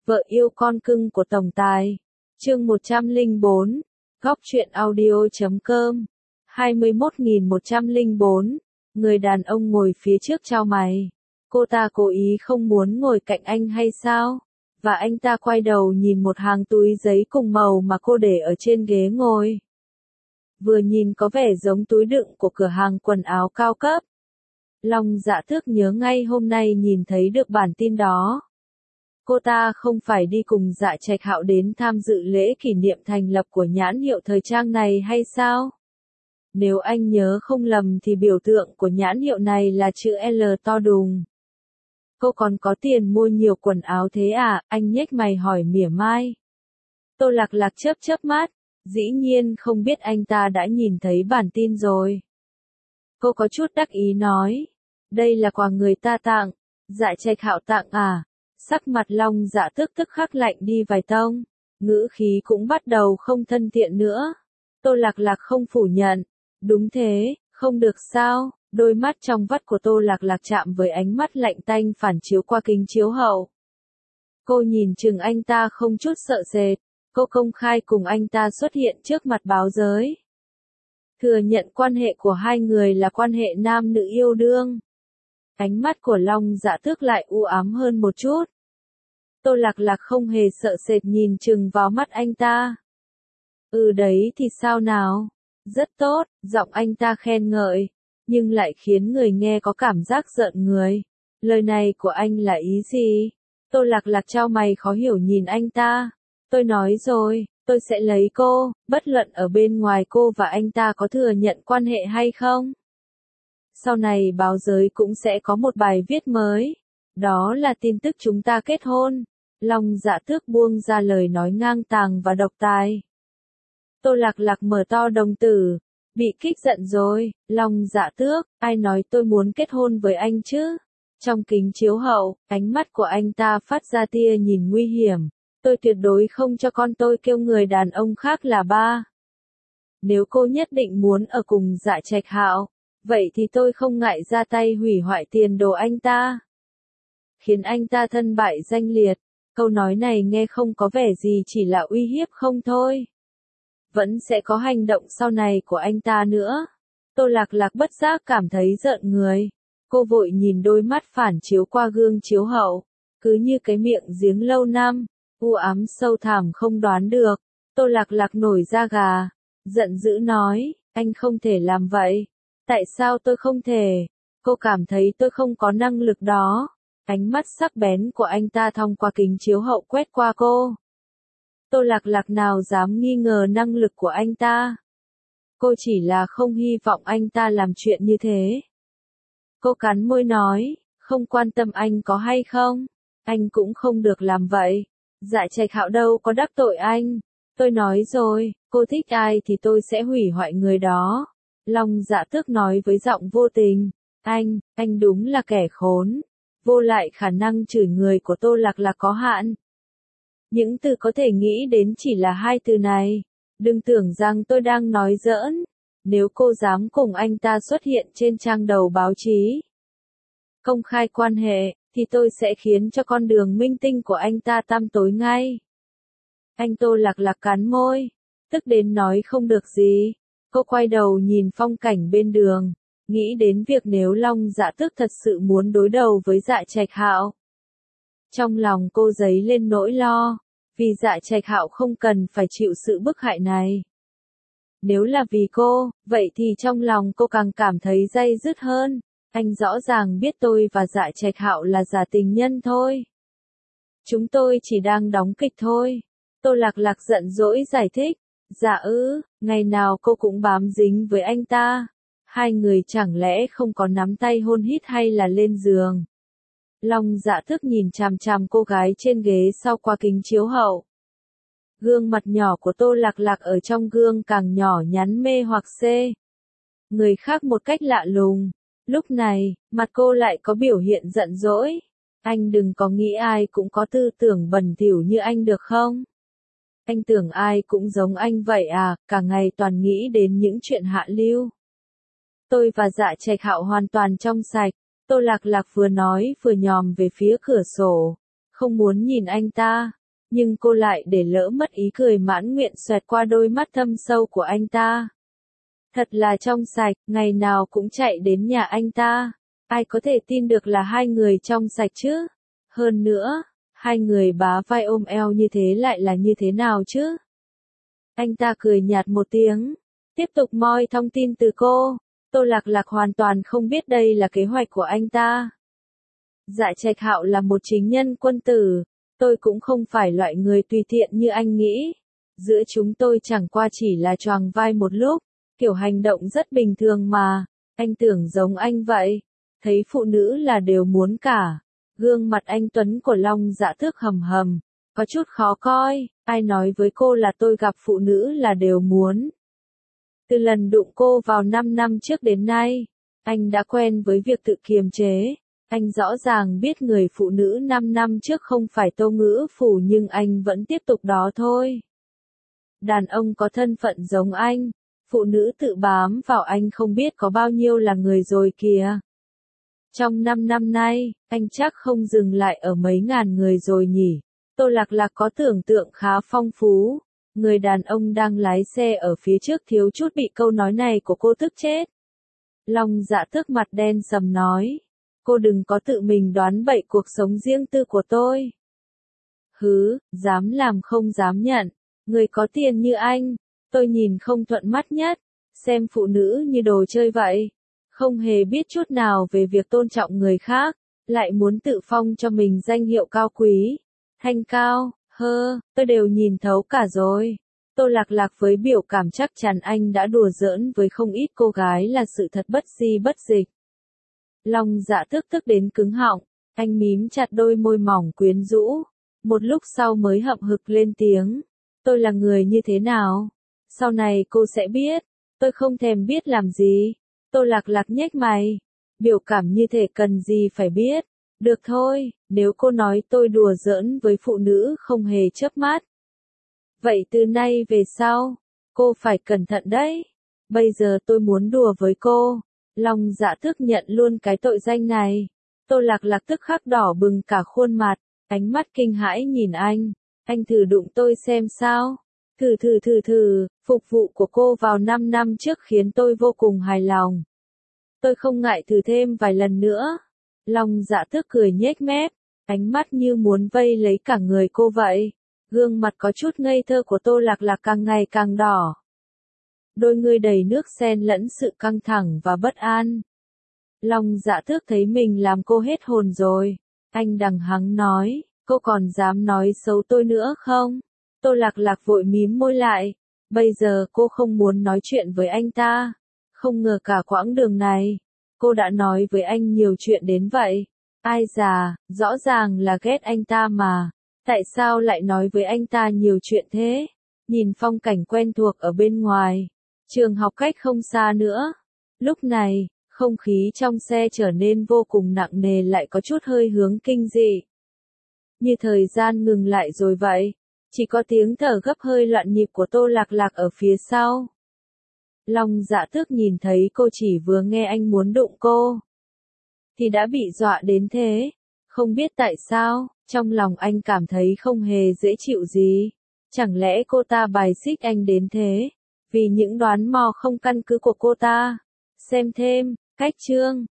Vợ yêu con cưng của tổng tài. Chương 104. Góc truyện audio.com. 21.104. Người đàn ông ngồi phía trước chau mày. Cô ta cố ý không muốn ngồi cạnh anh hay sao? Và anh ta quay đầu nhìn một hàng túi giấy cùng màu mà cô để ở trên ghế ngồi. Vừa nhìn có vẻ giống túi đựng của cửa hàng quần áo cao cấp. Long Dạ Tước nhớ ngay hôm nay nhìn thấy được bản tin đó. Cô ta không phải đi cùng Dạ Trạch Hạo đến tham dự lễ kỷ niệm thành lập của nhãn hiệu thời trang này hay sao? Nếu anh nhớ không lầm thì biểu tượng của nhãn hiệu này là chữ L to đùng. Cô còn có tiền mua nhiều quần áo thế à? Anh nhếch mày hỏi mỉa mai. Tô Lạc Lạc chớp mắt, dĩ nhiên không biết anh ta đã nhìn thấy bản tin rồi. Cô có chút đắc ý nói, đây là quà người ta tặng. Dạ Trạch Hạo tặng à? Sắc mặt Long Dạ Tước tức khắc lạnh đi vài tông, ngữ khí cũng bắt đầu không thân thiện nữa. Tô Lạc Lạc không phủ nhận, đúng thế, không được sao? Đôi mắt trong vắt của Tô Lạc Lạc chạm với ánh mắt lạnh tanh phản chiếu qua kính chiếu hậu. Cô nhìn chừng anh ta không chút sợ sệt, cô công khai cùng anh ta xuất hiện trước mặt báo giới. Thừa nhận quan hệ của hai người là quan hệ nam nữ yêu đương. Ánh mắt của Long Dạ Tước lại u ám hơn một chút. Tô Lạc Lạc không hề sợ sệt nhìn chừng vào mắt anh ta. Đấy thì sao nào? Rất tốt, giọng anh ta khen ngợi, nhưng lại khiến người nghe có cảm giác giận người. Lời này của anh là ý gì? Tô Lạc Lạc chau mày khó hiểu nhìn anh ta. Tôi nói rồi, tôi sẽ lấy cô, bất luận ở bên ngoài cô và anh ta có thừa nhận quan hệ hay không. Sau này báo giới cũng sẽ có một bài viết mới. Đó là tin tức chúng ta kết hôn. Long Dạ Tước buông ra lời nói ngang tàng và độc tài. Tô Lạc Lạc mở to đồng tử, bị kích giận rồi. Long Dạ Tước, ai nói tôi muốn kết hôn với anh chứ? Trong kính chiếu hậu, ánh mắt của anh ta phát ra tia nhìn nguy hiểm. Tôi tuyệt đối không cho con tôi kêu người đàn ông khác là ba. Nếu cô nhất định muốn ở cùng Dạ Trạch Hạo, vậy thì tôi không ngại ra tay hủy hoại tiền đồ anh ta. Khiến anh ta thân bại danh liệt. Câu nói này nghe không có vẻ gì, chỉ là uy hiếp không thôi. Vẫn sẽ có hành động sau này của anh ta nữa. Tô Lạc Lạc bất giác cảm thấy giận người. Cô vội nhìn đôi mắt phản chiếu qua gương chiếu hậu. Cứ như cái miệng giếng lâu năm, u ám sâu thẳm không đoán được. Tô Lạc Lạc nổi da gà. Giận dữ nói, anh không thể làm vậy. Tại sao tôi không thể? Cô cảm thấy tôi không có năng lực đó. Ánh mắt sắc bén của anh ta thông qua kính chiếu hậu quét qua cô. Tô Lạc Lạc nào dám nghi ngờ năng lực của anh ta. Cô chỉ là không hy vọng anh ta làm chuyện như thế. Cô cắn môi nói, không quan tâm anh có hay không. Anh cũng không được làm vậy. Dạ Trạch Hạo đâu có đắc tội anh. Tôi nói rồi, cô thích ai thì tôi sẽ hủy hoại người đó. Long Dạ Tước nói với giọng vô tình. Anh đúng là kẻ khốn. Vô lại khả năng chửi người của Tô Lạc Lạc có hạn. Những từ có thể nghĩ đến chỉ là hai từ này. Đừng tưởng rằng tôi đang nói giỡn. Nếu cô dám cùng anh ta xuất hiện trên trang đầu báo chí, công khai quan hệ, thì tôi sẽ khiến cho con đường minh tinh của anh ta tăm tối ngay. Anh Tô Lạc Lạc cắn môi, tức đến nói không được gì. Cô quay đầu nhìn phong cảnh bên đường, nghĩ đến việc nếu Long Dạ Tước thật sự muốn đối đầu với Dạ Trạch Hạo. Trong lòng cô dấy lên nỗi lo, vì Dạ Trạch Hạo không cần phải chịu sự bức hại này. Nếu là vì cô, vậy thì trong lòng cô càng cảm thấy day dứt hơn. Anh rõ ràng biết tôi và Dạ Trạch Hạo là giả tình nhân thôi. Chúng tôi chỉ đang đóng kịch thôi. Tô Lạc Lạc giận dỗi giải thích. Dạ ngày nào cô cũng bám dính với anh ta. Hai người chẳng lẽ không có nắm tay hôn hít hay là lên giường. Long Dạ Tước nhìn chằm chằm cô gái trên ghế sau qua kính chiếu hậu. Gương mặt nhỏ của Tô Lạc Lạc ở trong gương càng nhỏ nhắn mê hoặc người khác một cách lạ lùng. Lúc này, mặt cô lại có biểu hiện giận dỗi. Anh đừng có nghĩ ai cũng có tư tưởng bẩn thỉu như anh được không? Anh tưởng ai cũng giống anh vậy à, cả ngày toàn nghĩ đến những chuyện hạ lưu. Tôi và Dạ Trạch Hạo hoàn toàn trong sạch. Tô Lạc Lạc vừa nói vừa nhòm về phía cửa sổ. không muốn nhìn anh ta, nhưng cô lại để lỡ mất ý cười mãn nguyện xoẹt qua đôi mắt thâm sâu của anh ta. Thật là trong sạch, ngày nào cũng chạy đến nhà anh ta. Ai có thể tin được là hai người trong sạch chứ? Hơn nữa, hai người bá vai ôm eo như thế lại là như thế nào chứ? Anh ta cười nhạt một tiếng, tiếp tục moi thông tin từ cô. Tô Lạc Lạc hoàn toàn không biết đây là kế hoạch của anh ta. Dạ Trạch Hạo là một chính nhân quân tử, tôi cũng không phải loại người tùy tiện như anh nghĩ. Giữa chúng tôi chẳng qua chỉ là choàng vai một lúc, kiểu hành động rất bình thường mà, anh tưởng giống anh vậy. Thấy phụ nữ là đều muốn cả. Gương mặt anh Tuấn của Long Dạ Thước hầm hầm, có chút khó coi, ai nói với cô là tôi gặp phụ nữ là đều muốn. Từ lần đụng cô vào 5 năm trước đến nay, anh đã quen với việc tự kiềm chế. Anh rõ ràng biết người phụ nữ 5 năm trước không phải Tô Ngữ Phủ nhưng anh vẫn tiếp tục đó thôi. Đàn ông có thân phận giống anh, phụ nữ tự bám vào anh không biết có bao nhiêu là người rồi kìa. Trong 5 năm nay, anh chắc không dừng lại ở mấy ngàn người rồi nhỉ. Tô Lạc Lạc có tưởng tượng khá phong phú. Người đàn ông đang lái xe ở phía trước thiếu chút bị câu nói này của cô tức chết. Long Dạ Thước mặt đen sầm nói. Cô đừng có tự mình đoán bậy cuộc sống riêng tư của tôi. Hứ, dám làm không dám nhận. Người có tiền như anh, tôi nhìn không thuận mắt nhất. Xem phụ nữ như đồ chơi vậy. Không hề biết chút nào về việc tôn trọng người khác. Lại muốn tự phong cho mình danh hiệu cao quý. Thanh cao, tôi đều nhìn thấu cả rồi. Tô Lạc Lạc với biểu cảm chắc chắn anh đã đùa giỡn với không ít cô gái là sự thật bất di bất dịch. Long Dạ Thước tức đến cứng họng, anh mím chặt đôi môi mỏng quyến rũ. Một lúc sau mới hậm hực lên tiếng. Tôi là người như thế nào? Sau này cô sẽ biết. Tôi không thèm biết làm gì. Tô Lạc Lạc nhếch mày. Biểu cảm như thể cần gì phải biết. Được thôi, nếu cô nói tôi đùa giỡn với phụ nữ không hề chớp mắt. Vậy từ nay về sau, cô phải cẩn thận đấy. Bây giờ tôi muốn đùa với cô. Long Dạ Thước nhận luôn cái tội danh này. Tô Lạc Lạc tức khắc đỏ bừng cả khuôn mặt, ánh mắt kinh hãi nhìn anh. Anh thử đụng tôi xem sao. Thử, phục vụ của cô vào 5 năm trước khiến tôi vô cùng hài lòng. Tôi không ngại thử thêm vài lần nữa. Long Dạ Thước cười nhếch mép, ánh mắt như muốn vây lấy cả người cô vậy. Gương mặt có chút ngây thơ của Tô Lạc Lạc càng ngày càng đỏ. Đôi người đầy nước xen lẫn sự căng thẳng và bất an. Long Dạ Thước thấy mình làm cô hết hồn rồi. Anh đằng hắng nói, cô còn dám nói xấu tôi nữa không? Tô Lạc Lạc vội mím môi lại. Bây giờ cô không muốn nói chuyện với anh ta. Không ngờ cả quãng đường này, cô đã nói với anh nhiều chuyện đến vậy. Ai già, rõ ràng là ghét anh ta mà. Tại sao lại nói với anh ta nhiều chuyện thế? Nhìn phong cảnh quen thuộc ở bên ngoài. Trường học cách không xa nữa. Lúc này, không khí trong xe trở nên vô cùng nặng nề lại có chút hơi hướng kinh dị. Như thời gian ngừng lại rồi vậy. Chỉ có tiếng thở gấp hơi loạn nhịp của Tô Lạc Lạc ở phía sau. Long Dạ Thước nhìn thấy cô chỉ vừa nghe anh muốn đụng cô, thì đã bị dọa đến thế. Không biết tại sao, trong lòng anh cảm thấy không hề dễ chịu gì. Chẳng lẽ cô ta bài xích anh đến thế? Vì những đoán mò không căn cứ của cô ta. Xem thêm, cách chương.